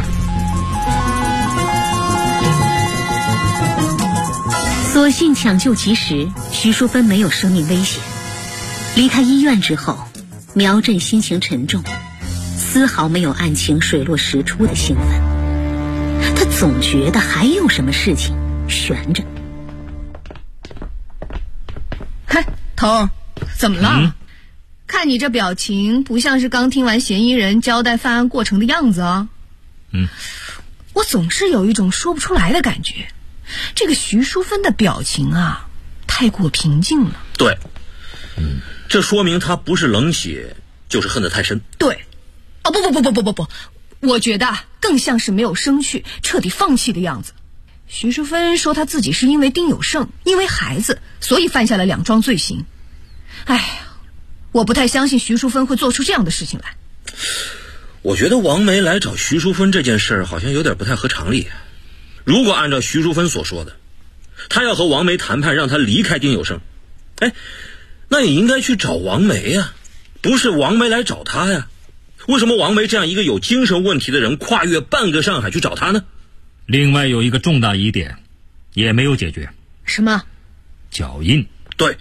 所幸抢救及时，徐淑芬没有生命危险。离开医院之后，苗振心情沉重，丝毫没有案情水落石出的兴奋。他总觉得还有什么事情悬着。 嗨，头儿， 怎么了？看你这表情，不像是刚听完嫌疑人交代犯案过程的样子啊。我总是有一种说不出来的感觉，这个徐淑芬的表情啊，太过平静了。 对，这说明他不是冷血，就是恨得太深。 对，不，我觉得更像是没有生趣，彻底放弃的样子。徐淑芬说她自己是因为丁有胜，因为孩子，所以犯下了2桩罪行。哎呀，我不太相信徐淑芬会做出这样的事情来。 我觉得王梅来找徐淑芬这件事好像有点不太合常理。如果按照徐淑芬所说的，他要和王梅谈判，让他离开丁有胜，那也应该去找王梅呀，不是王梅来找他呀。为什么王梅这样一个有精神问题的人跨越半个上海去找他呢？ 另外有一个重大疑点也没有解决。 什么？ 脚印。 对，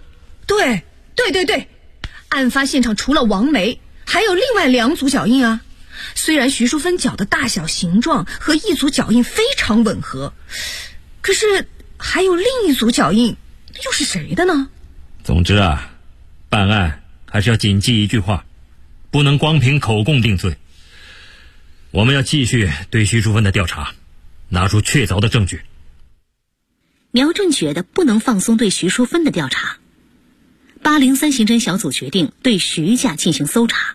案发现场除了王梅，还有另外2组脚印啊。虽然徐淑芬脚的大小形状和一组脚印非常吻合，可是还有另一组脚印，又是谁的呢？ 总之啊，办案还是要谨记一句话，不能光凭口供定罪。我们要继续对徐淑芬的调查，拿出确凿的证据。 苗正觉得不能放松对徐淑芬的调查。803刑侦小组决定对徐家进行搜查。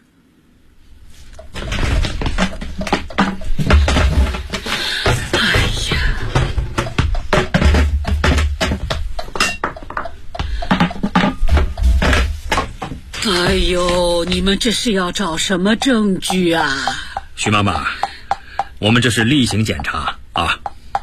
哎呦，你们这是要找什么证据啊？ 徐妈妈，我们这是例行检查啊。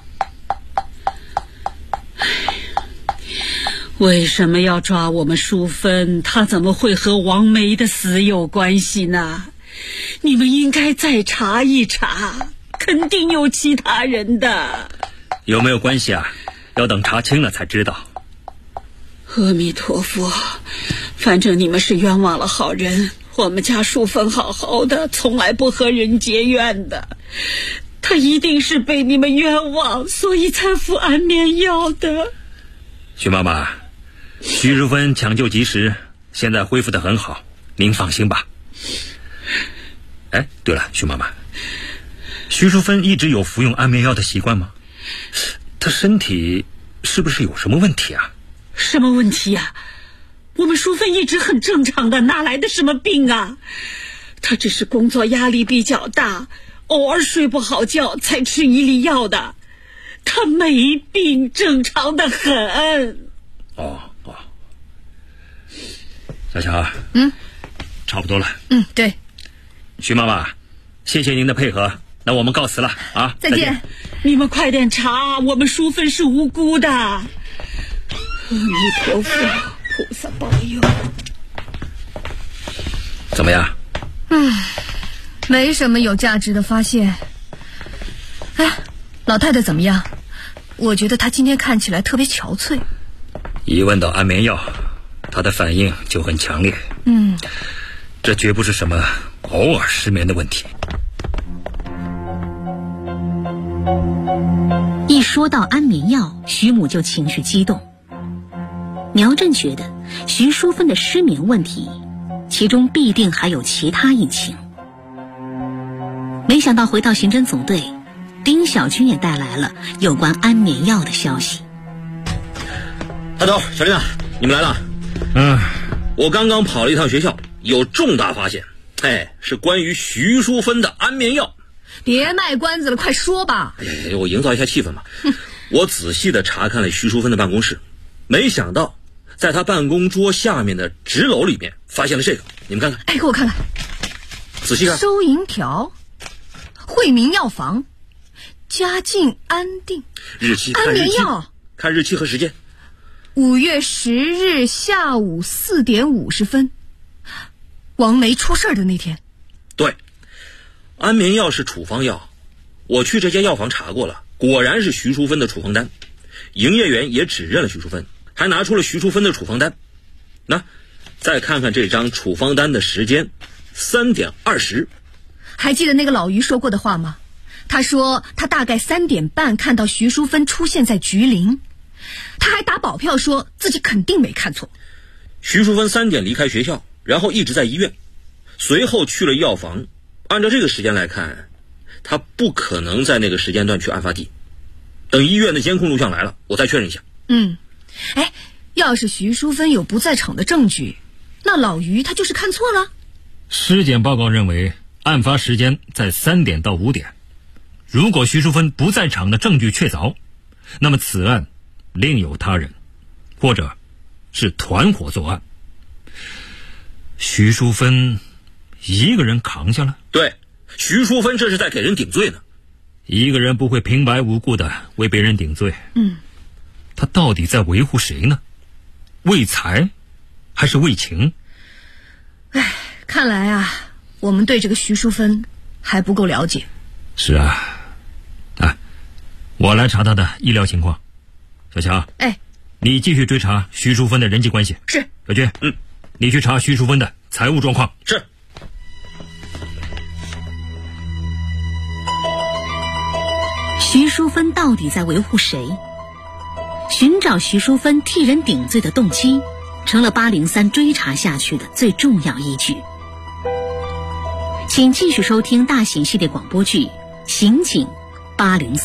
为什么要抓我们淑芬？她怎么会和王梅的死有关系呢？你们应该再查一查，肯定有其他人的。 有没有关系啊？要等查清了才知道。 阿弥陀佛，反正你们是冤枉了好人。我们家淑芬好好的，从来不和人结怨的，她一定是被你们冤枉，所以才服安眠药的。 徐妈妈，徐淑芬抢救及时，现在恢复得很好，您放心吧。对了，徐妈妈，徐淑芬一直有服用安眠药的习惯吗？她身体是不是有什么问题啊？ 什么问题啊？我们淑芬一直很正常的，哪来的什么病啊？她只是工作压力比较大，偶尔睡不好觉才吃一粒药的，她没病，正常的很。 小乔，差不多了。 对。 徐妈妈，谢谢您的配合，那我们告辞了啊！ 再见。 你们快点查，我们淑芬是无辜的。阿弥陀佛，菩萨保佑。 怎么样？ 没什么有价值的发现。老太太怎么样？我觉得她今天看起来特别憔悴。 一问到安眠药，她的反应就很强烈。这绝不是什么偶尔失眠的问题。 一说到安眠药，徐母就情绪激动。苗振觉得徐淑芬的失眠问题，其中必定还有其他隐情。没想到回到刑侦总队，丁小军也带来了有关安眠药的消息。 探头，小林啊，你们来了。我刚刚跑了一趟学校，有重大发现。是关于徐淑芬的安眠药。 别卖关子了，快说吧。 我营造一下气氛嘛。我仔细的查看了徐淑芬的办公室，没想到在她办公桌下面的纸篓里面发现了这个，你们看看。 给我看看。 仔细看。 收银条，惠民药房，家境安定， 日期安眠药， 看日期和时间。 5月10日下午4点50分，王梅出事的那天。 对，安眠药是处方药，我去这家药房查过了，果然是徐淑芬的处方单，营业员也指认了徐淑芬，还拿出了徐淑芬的处方单。再看看这张处方单的时间，3点20。 还记得那个老于说过的话吗？他说他大概3点半看到徐淑芬出现在菊林，他还打保票说自己肯定没看错。 徐淑芬3点离开学校，然后一直在医院，随后去了药房。按照这个时间来看，他不可能在那个时间段去案发地。等医院的监控录像来了，我再确认一下。 要是徐淑芬有不在场的证据，那老于他就是看错了。 尸检报告认为案发时间在3点到5点。如果徐淑芬不在场的证据确凿，那么此案另有他人，或者是团伙作案。徐淑芬一个人扛下了？ 对，徐淑芬这是在给人顶罪呢。 一个人不会平白无故的为别人顶罪。他到底在维护谁呢？为财还是为情？ 看来啊，我们对这个徐淑芬还不够了解。 是啊，我来查他的医疗情况。小强，你继续追查徐淑芬的人际关系。 是。 小军，你去查徐淑芬的财务状况。 是。 徐淑芬到底在维护谁？寻找徐淑芬替人顶罪的动机，成了803追查下去的最重要依据。请继续收听大型系列广播剧《刑警803》。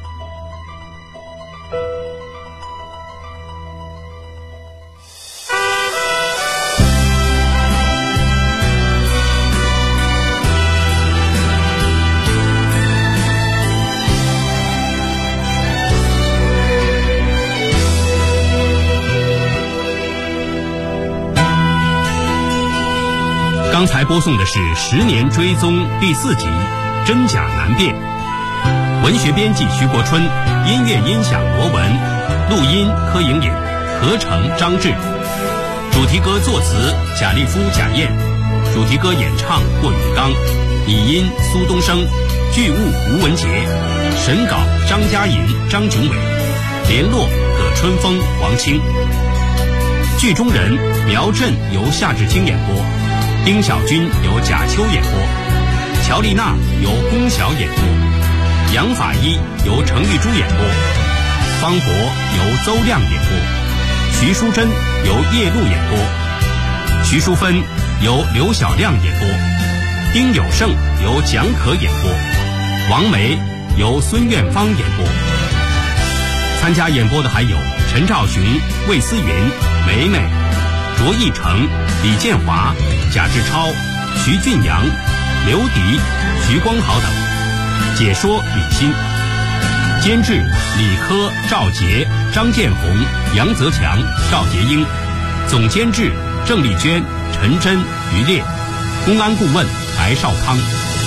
刚才播送的是《10年追踪》第4集《真假难辨》，文学编辑徐国春，音乐音响罗文，录音柯莹莹，合成张志，主题歌作词贾立夫、贾燕，主题歌演唱霍永刚，拟音苏东升，剧务吴文杰，审稿张嘉莹、张炯伟，联络葛春风、王清。剧中人苗振由夏志清演播，丁小军由贾秋演播，乔丽娜由龚晓演播，杨法医由程玉珠演播，方博由邹亮演播，徐淑珍由叶璐演播，徐淑芬由刘小亮演播，丁有胜由蒋可演播，王梅由孙苑芳演播。参加演播的还有陈兆雄、魏思云、梅梅、卓义成、李建华、贾志超、徐俊阳、刘迪、徐光豪等。解说李欣，监制李科、赵杰、张建红、杨泽强、赵杰英，总监制郑丽娟、陈真、于烈，公安顾问白少康。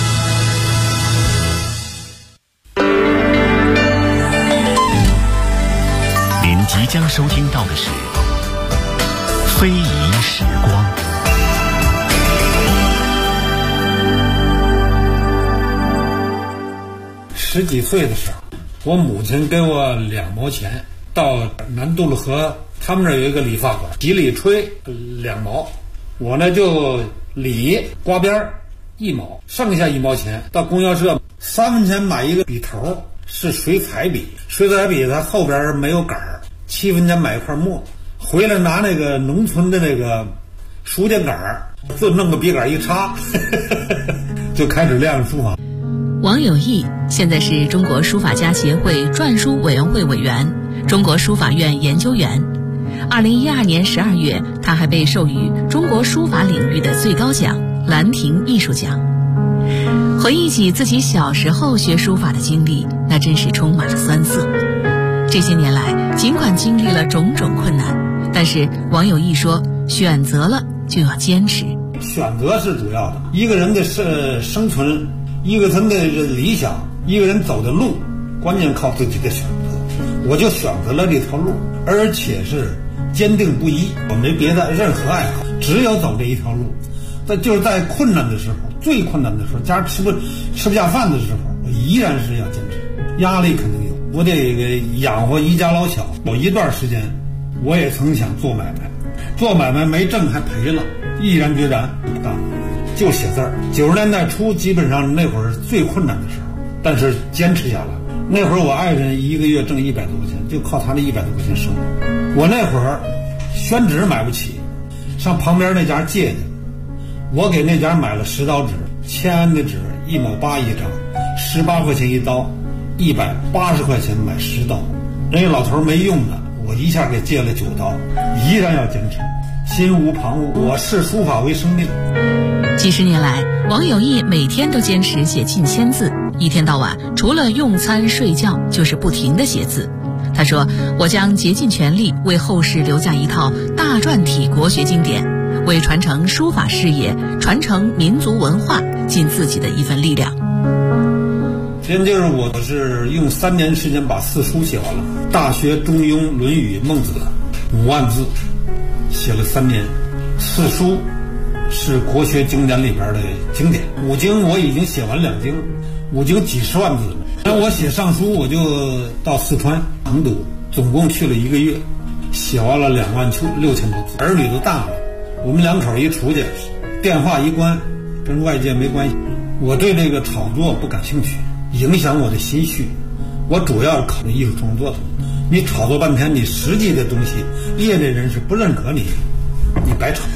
您即将收听到的是非遗时光。 10几岁的时候，我母亲给我2毛钱，到南渡路河他们那儿有一个理发馆，洗理吹2毛，我呢就理刮边1毛，剩下1毛钱到供销社3分钱买一个笔头，是水彩笔，水彩笔它后边没有杆儿，7分钱买一块墨，回来拿那个农村的那个书架杆儿，就弄个笔杆一插就开始练书法。 王有义现在是中国书法家协会篆书委员会委员，中国书法院研究员。2012年12月，他还被授予中国书法领域的最高奖兰亭艺术奖。回忆起自己小时候学书法的经历，那真是充满了酸涩。这些年来，尽管经历了种种困难，但是王有义说，选择了就要坚持。 选择是主要的，一个人的生存，一个人的理想，一个人走的路，关键靠自己的选择。我就选择了这条路，而且是坚定不移，我没别的任何爱好，只有走这一条路。就是在困难的时候，最困难的时候，家吃不下饭的时候，我依然是要坚持。压力肯定有，我得养活一家老小。有一段时间，我也曾想做买卖，做买卖没挣还赔了，毅然决然不干，就写字儿。90年代初，基本上那会儿最困难的时候，但是坚持下来。那会儿我爱人1个月挣100多块钱，就靠他那100多块钱生活。我那会儿宣纸买不起， 上旁边那家借去了。我给那家买了10刀纸，签安的纸1毛8一张，18块钱一刀，180块钱买10刀。人家老头没用的，我一下给借了9刀，依然要坚持，心无旁骛。我视书法为生命。 几十年来，王有义每天都坚持写近1000字，一天到晚除了用餐睡觉就是不停地写字。他说：“我将竭尽全力为后世留下一套大篆体国学经典，为传承书法事业、传承民族文化尽自己的一份力量。” 真就是我是用3年时间把4书写完了，《大学》《中庸》《论语》《孟子》5万字，写了3年。4书是国学经典里边的经典，5经我已经写完2经，5经几10万字了。那我写上书，我就到四川成都，总共去了1个月，写完了26000多字。儿女都大了，我们2口一出去，电话一关，跟外界没关系。我对这个炒作不感兴趣，影响我的心绪。我主要是考虑艺术创作的。你炒作半天，你实际的东西，业内人士不认可你，你白炒。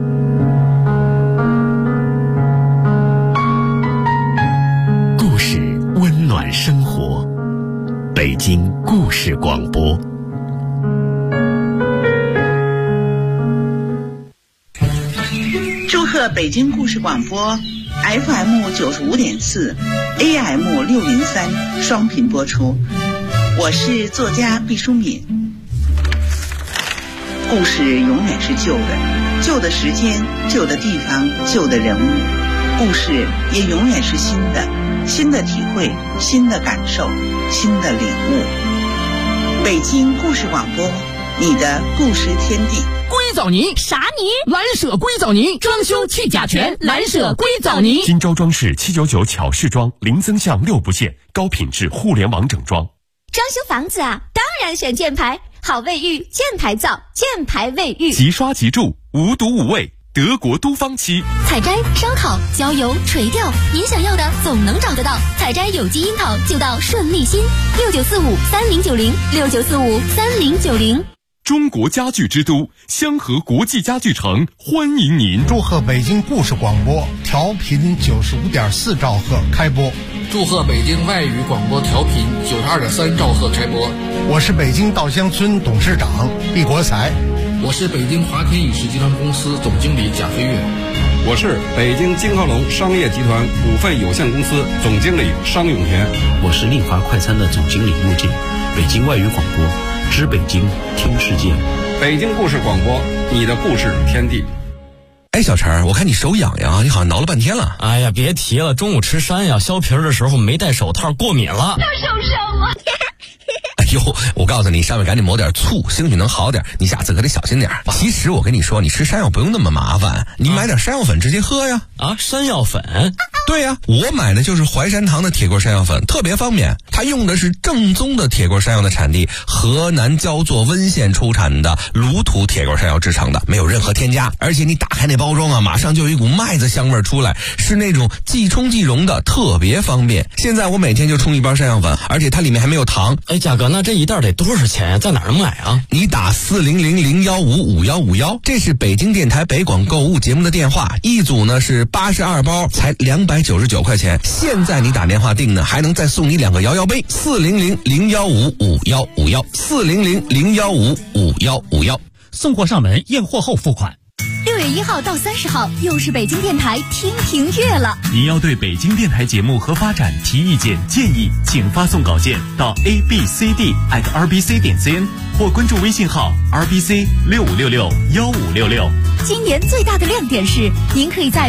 故事温暖生活，北京故事广播。 祝贺北京故事广播 FM 95.4 AM 603双频播出。我是作家毕淑敏。故事永远是旧的，旧的时间，旧的地方，旧的人物。故事也永远是新的，新的体会，新的感受，新的领悟。北京故事广播，你的故事天地。 硅藻泥啥泥？ 蓝舍硅藻泥，装修去甲醛，蓝舍硅藻泥。 金州装饰799巧饰装，零增项6不限，高品质互联网整装。 装修房子啊，当然选箭牌，好卫浴，箭牌造，箭牌卫浴。 即刷即住，无毒无味，德国都芳漆。 采摘、烧烤、浇油、垂钓，您想要的总能找得到。采摘有机樱桃就到顺利新，69453090，69453090。 中国家具之都香河国际家具城欢迎您！ 祝贺北京故事广播调频95.4兆赫开播！ 祝贺北京外语广播调频92.3兆赫开播！ 我是北京稻香村董事长毕国才， 我是北京华天影视集团公司总经理贾飞跃， 我是北京金浩龙商业集团股份有限公司总经理商永田， 我是丽华快餐的总经理陆静。北京外语广播，知北京，听世界。 北京故事广播，你的故事天地。 哎，小陈，我看你手痒痒，你好像挠了半天了。 哎呀，别提了，中午吃山药削皮的时候没戴手套，过敏了。 他受伤了。 哎呦，我告诉你，上面赶紧抹点醋，兴许能好点。你下次可得小心点。其实我跟你说，你吃山药不用那么麻烦，你买点山药粉直接喝呀。 啊，山药粉？ 对呀，我买的就是淮山堂的铁锅山药粉，特别方便。它用的是正宗的铁锅山药的产地河南焦作温县出产的卤土铁锅山药制成的，没有任何添加。而且你打开那包装啊，马上就有一股麦子香味出来，是那种即冲即溶的，特别方便。现在我每天就冲一包山药粉，而且它里面还没有糖。 哎，价格那这一袋得多少钱呀？在哪儿能买啊？ 你打400-015-5151，这是北京电台北广购物节目的电话，一组呢是82包，才299块钱。现在你打电话订呢，还能再送你2个摇摇杯。400-015-5151，400-015-5151， 送货上门，验货后付款。 6月1号到30号，又是北京电台听评月了。 您要对北京电台节目和发展提意见建议，请发送稿件到 abcd@rbc.cn 或关注微信号 rbc65661566。 今年最大的亮点是，您可以在